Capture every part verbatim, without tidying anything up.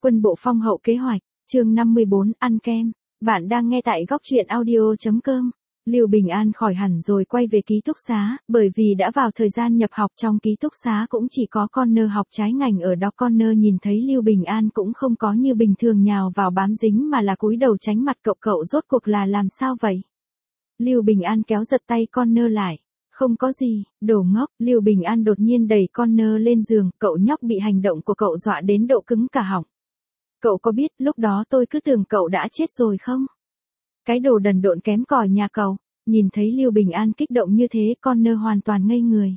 Quân bộ phong hậu kế hoạch, chương năm mươi bốn, ăn kem. Bạn đang nghe tại góc truyện audio chấm com. Lưu Bình An khỏi hẳn rồi quay về ký túc xá, bởi vì đã vào thời gian nhập học trong ký túc xá cũng chỉ có Connor học trái ngành ở đó. Connor nhìn thấy Lưu Bình An cũng không có như bình thường nhào vào bám dính mà là cúi đầu tránh mặt cậu. Cậu rốt cuộc là làm sao vậy? Lưu Bình An kéo giật tay Connor lại. Không có gì, đồ ngốc. Lưu Bình An đột nhiên đẩy Connor lên giường, cậu nhóc bị hành động của cậu dọa đến độ cứng cả họng. Cậu có biết lúc đó tôi cứ tưởng cậu đã chết rồi không? Cái đồ đần độn kém cỏi nhà cậu. Nhìn thấy Lưu Bình An kích động như thế, Connor hoàn toàn ngây người.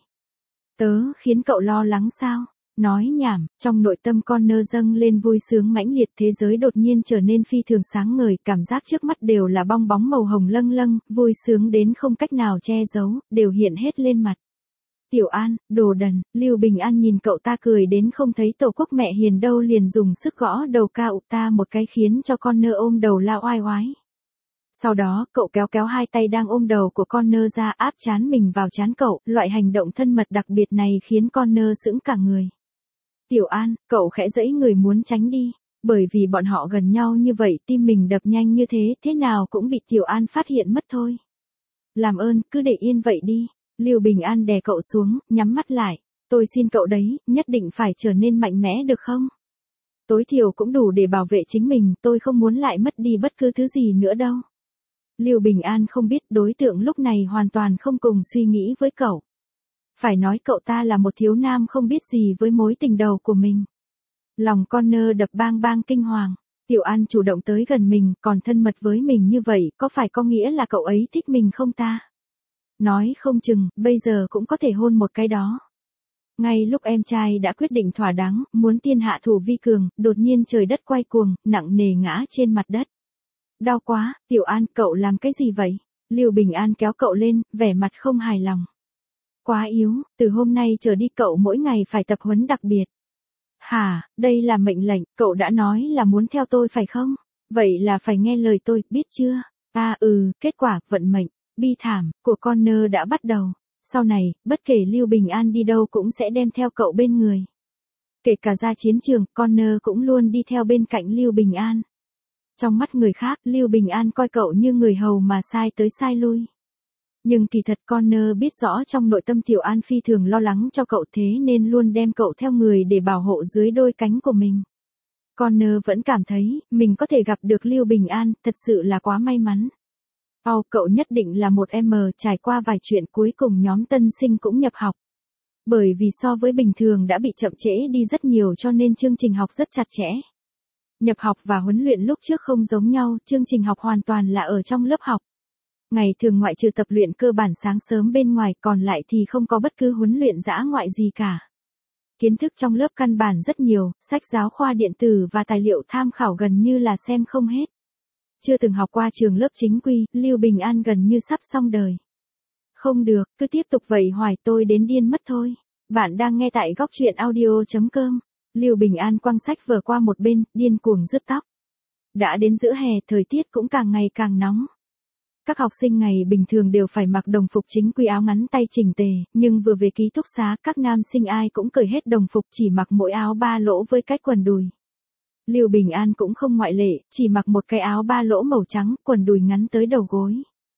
Tớ khiến cậu lo lắng sao? Nói nhảm, trong nội tâm Connor dâng lên vui sướng mãnh liệt. Thế giới đột nhiên trở nên phi thường sáng ngời, cảm giác trước mắt đều là bong bóng màu hồng lâng lâng, vui sướng đến không cách nào che giấu, đều hiện hết lên mặt. Tiểu An, đồ đần. Lưu Bình An nhìn cậu ta cười đến không thấy tổ quốc mẹ hiền đâu, liền dùng sức gõ đầu cậu ta một cái khiến cho Connor ôm đầu la oai oái. Sau đó, cậu kéo kéo hai tay đang ôm đầu của Connor ra, áp trán mình vào trán cậu. Loại hành động thân mật đặc biệt này khiến Connor sững cả người. Tiểu An, cậu khẽ giãy người muốn tránh đi. Bởi vì bọn họ gần nhau như vậy, tim mình đập nhanh như thế, thế nào cũng bị Tiểu An phát hiện mất thôi. Làm ơn, cứ để yên vậy đi. Lưu Bình An đè cậu xuống, nhắm mắt lại. Tôi xin cậu đấy, nhất định phải trở nên mạnh mẽ được không? Tối thiểu cũng đủ để bảo vệ chính mình, tôi không muốn lại mất đi bất cứ thứ gì nữa đâu. Lưu Bình An không biết đối tượng lúc này hoàn toàn không cùng suy nghĩ với cậu. Phải nói cậu ta là một thiếu nam không biết gì với mối tình đầu của mình. Lòng Connor đập bang bang kinh hoàng. Tiểu An chủ động tới gần mình, còn thân mật với mình như vậy, có phải có nghĩa là cậu ấy thích mình không ta? Nói không chừng, bây giờ cũng có thể hôn một cái đó. Ngay lúc em trai đã quyết định thỏa đáng, muốn tiên hạ thủ vi cường, đột nhiên trời đất quay cuồng, nặng nề ngã trên mặt đất. Đau quá, Tiểu An, cậu làm cái gì vậy? Lưu Bình An kéo cậu lên, vẻ mặt không hài lòng. Quá yếu, từ hôm nay trở đi cậu mỗi ngày phải tập huấn đặc biệt. Hả, đây là mệnh lệnh, cậu đã nói là muốn theo tôi phải không? Vậy là phải nghe lời tôi, biết chưa? À ừ, kết quả, vận mệnh, bi thảm, của Connor đã bắt đầu. Sau này, bất kể Lưu Bình An đi đâu cũng sẽ đem theo cậu bên người. Kể cả ra chiến trường, Connor cũng luôn đi theo bên cạnh Lưu Bình An. Trong mắt người khác, Lưu Bình An coi cậu như người hầu mà sai tới sai lui. Nhưng kỳ thật Connor biết rõ trong nội tâm Tiểu An phi thường lo lắng cho cậu, thế nên luôn đem cậu theo người để bảo hộ dưới đôi cánh của mình. Connor vẫn cảm thấy, mình có thể gặp được Lưu Bình An, thật sự là quá may mắn. Ồ, cậu nhất định là một em, trải qua vài chuyện cuối cùng nhóm tân sinh cũng nhập học. Bởi vì so với bình thường đã bị chậm trễ đi rất nhiều cho nên chương trình học rất chặt chẽ. Nhập học và huấn luyện lúc trước không giống nhau, chương trình học hoàn toàn là ở trong lớp học. Ngày thường ngoại trừ tập luyện cơ bản sáng sớm bên ngoài, còn lại thì không có bất cứ huấn luyện dã ngoại gì cả. Kiến thức trong lớp căn bản rất nhiều, sách giáo khoa điện tử và tài liệu tham khảo gần như là xem không hết. Chưa từng học qua trường lớp chính quy, Lưu Bình An gần như sắp xong đời. Không được, cứ tiếp tục vậy hoài tôi đến điên mất thôi. Bạn đang nghe tại góc truyện audio chấm com. Lưu Bình An quăng sách vở qua một bên, điên cuồng rứt tóc. Đã đến giữa hè, thời tiết cũng càng ngày càng nóng. Các học sinh ngày bình thường đều phải mặc đồng phục chính quy, áo ngắn tay chỉnh tề, nhưng vừa về ký túc xá, các nam sinh ai cũng cởi hết đồng phục, chỉ mặc mỗi áo ba lỗ với cái quần đùi. Lưu Bình An cũng không ngoại lệ, chỉ mặc một cái áo ba lỗ màu trắng, quần đùi ngắn tới đầu gối.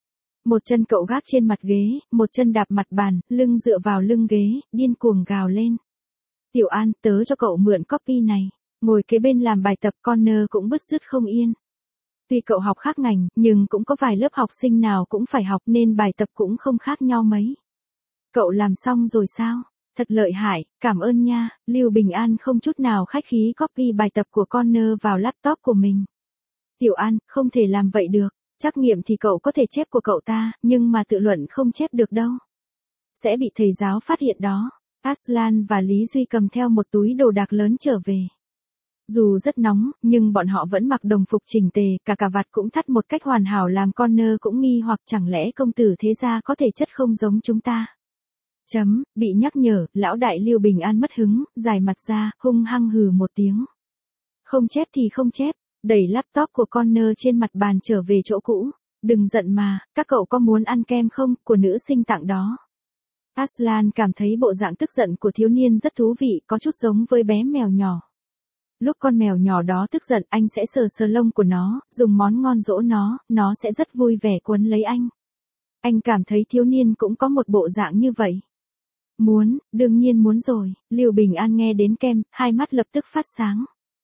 Một chân cậu gác trên mặt ghế, một chân đạp mặt bàn, lưng dựa vào lưng ghế, điên cuồng gào lên. Tiểu An, tớ cho cậu mượn copy này. Ngồi kế bên làm bài tập, Connor cũng bứt rứt không yên. Tuy cậu học khác ngành, nhưng cũng có vài lớp học sinh nào cũng phải học nên bài tập cũng không khác nhau mấy. Cậu làm xong rồi sao? Thật lợi hại, cảm ơn nha. Lưu Bình An không chút nào khách khí copy bài tập của Connor vào laptop của mình. Tiểu An, không thể làm vậy được. Trắc nghiệm thì cậu có thể chép của cậu ta, nhưng mà tự luận không chép được đâu. Sẽ bị thầy giáo phát hiện đó. Aslan và Lý Duy cầm theo một túi đồ đạc lớn trở về. Dù rất nóng, nhưng bọn họ vẫn mặc đồng phục chỉnh tề, cả cà vạt cũng thắt một cách hoàn hảo làm Connor cũng nghi hoặc chẳng lẽ công tử thế gia có thể chất không giống chúng ta. Chấm, bị nhắc nhở, lão đại Lưu Bình An mất hứng, dài mặt ra, hung hăng hừ một tiếng. Không chép thì không chép, đẩy laptop của Connor trên mặt bàn trở về chỗ cũ. Đừng giận mà, các cậu có muốn ăn kem không, của nữ sinh tặng đó. Aslan cảm thấy bộ dạng tức giận của thiếu niên rất thú vị, có chút giống với bé mèo nhỏ. Lúc con mèo nhỏ đó tức giận anh sẽ sờ sờ lông của nó, dùng món ngon dỗ nó, nó sẽ rất vui vẻ quấn lấy anh. Anh cảm thấy thiếu niên cũng có một bộ dạng như vậy. Muốn, đương nhiên muốn rồi, Lưu Bình An nghe đến kem, hai mắt lập tức phát sáng.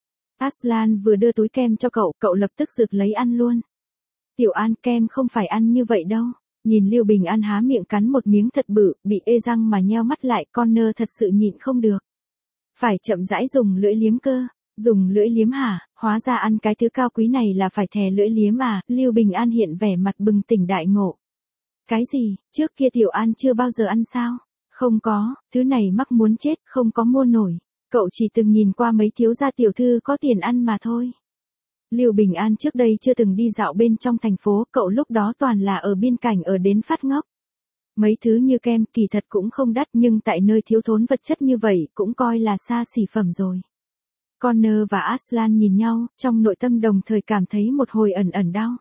Aslan vừa đưa túi kem cho cậu, cậu lập tức rực lấy ăn luôn. Tiểu An, kem không phải ăn như vậy đâu. Nhìn Lưu Bình An há miệng cắn một miếng thật bự, bị ê răng mà nheo mắt lại, Connor thật sự nhịn không được. Phải chậm rãi dùng lưỡi liếm cơ. Dùng lưỡi liếm hả, hóa ra ăn cái thứ cao quý này là phải thè lưỡi liếm à, Lưu Bình An hiện vẻ mặt bừng tỉnh đại ngộ. Cái gì, trước kia Tiểu An chưa bao giờ ăn sao? Không có, thứ này mắc muốn chết, không có mua nổi. Cậu chỉ từng nhìn qua mấy thiếu gia tiểu thư có tiền ăn mà thôi. Lưu Bình An trước đây chưa từng đi dạo bên trong thành phố, cậu lúc đó toàn là ở biên cảnh ở đến phát ngốc. Mấy thứ như kem kỳ thật cũng không đắt nhưng tại nơi thiếu thốn vật chất như vậy cũng coi là xa xỉ phẩm rồi. Connor và Aslan nhìn nhau, trong nội tâm đồng thời cảm thấy một hồi ẩn ẩn đau.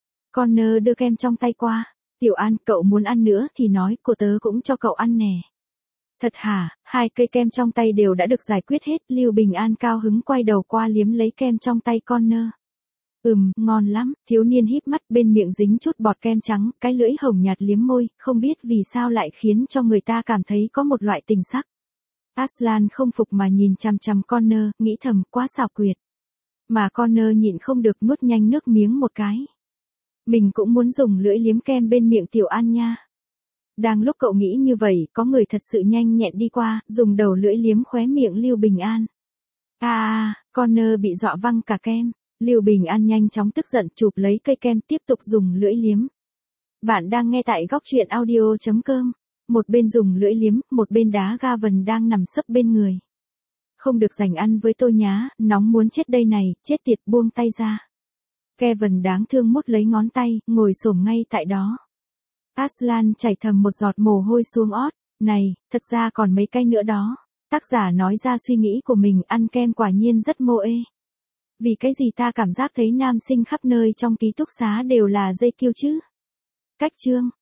Connor đưa kem trong tay qua. Tiểu An, cậu muốn ăn nữa thì nói, cô tớ cũng cho cậu ăn nè. Thật hả, hai cây kem trong tay đều đã được giải quyết hết, Lưu Bình An cao hứng quay đầu qua liếm lấy kem trong tay Connor. Ừm, ngon lắm, thiếu niên híp mắt bên miệng dính chút bọt kem trắng, cái lưỡi hồng nhạt liếm môi, không biết vì sao lại khiến cho người ta cảm thấy có một loại tình sắc. Aslan không phục mà nhìn chằm chằm Connor, nghĩ thầm quá xảo quyệt. Mà Connor nhịn không được nuốt nhanh nước miếng một cái. Mình cũng muốn dùng lưỡi liếm kem bên miệng Tiểu An nha. Đang lúc cậu nghĩ như vậy, có người thật sự nhanh nhẹn đi qua, dùng đầu lưỡi liếm khóe miệng Lưu Bình An. À, à, Connor bị dọa văng cả kem. Lưu Bình An nhanh chóng tức giận chụp lấy cây kem tiếp tục dùng lưỡi liếm. Bạn đang nghe tại góc truyện audio chấm com. Một bên dùng lưỡi liếm, một bên đá Gavin đang nằm sấp bên người. Không được giành ăn với tôi nhá, nóng muốn chết đây này, chết tiệt buông tay ra. Kevin đáng thương mút lấy ngón tay, ngồi xổm ngay tại đó. Aslan chảy thầm một giọt mồ hôi xuống ót, này, thật ra còn mấy cây nữa đó. Tác giả nói ra suy nghĩ của mình, ăn kem quả nhiên rất mô ê. Vì cái gì ta cảm giác thấy nam sinh khắp nơi trong ký túc xá đều là dây kiêu chứ? Cách chương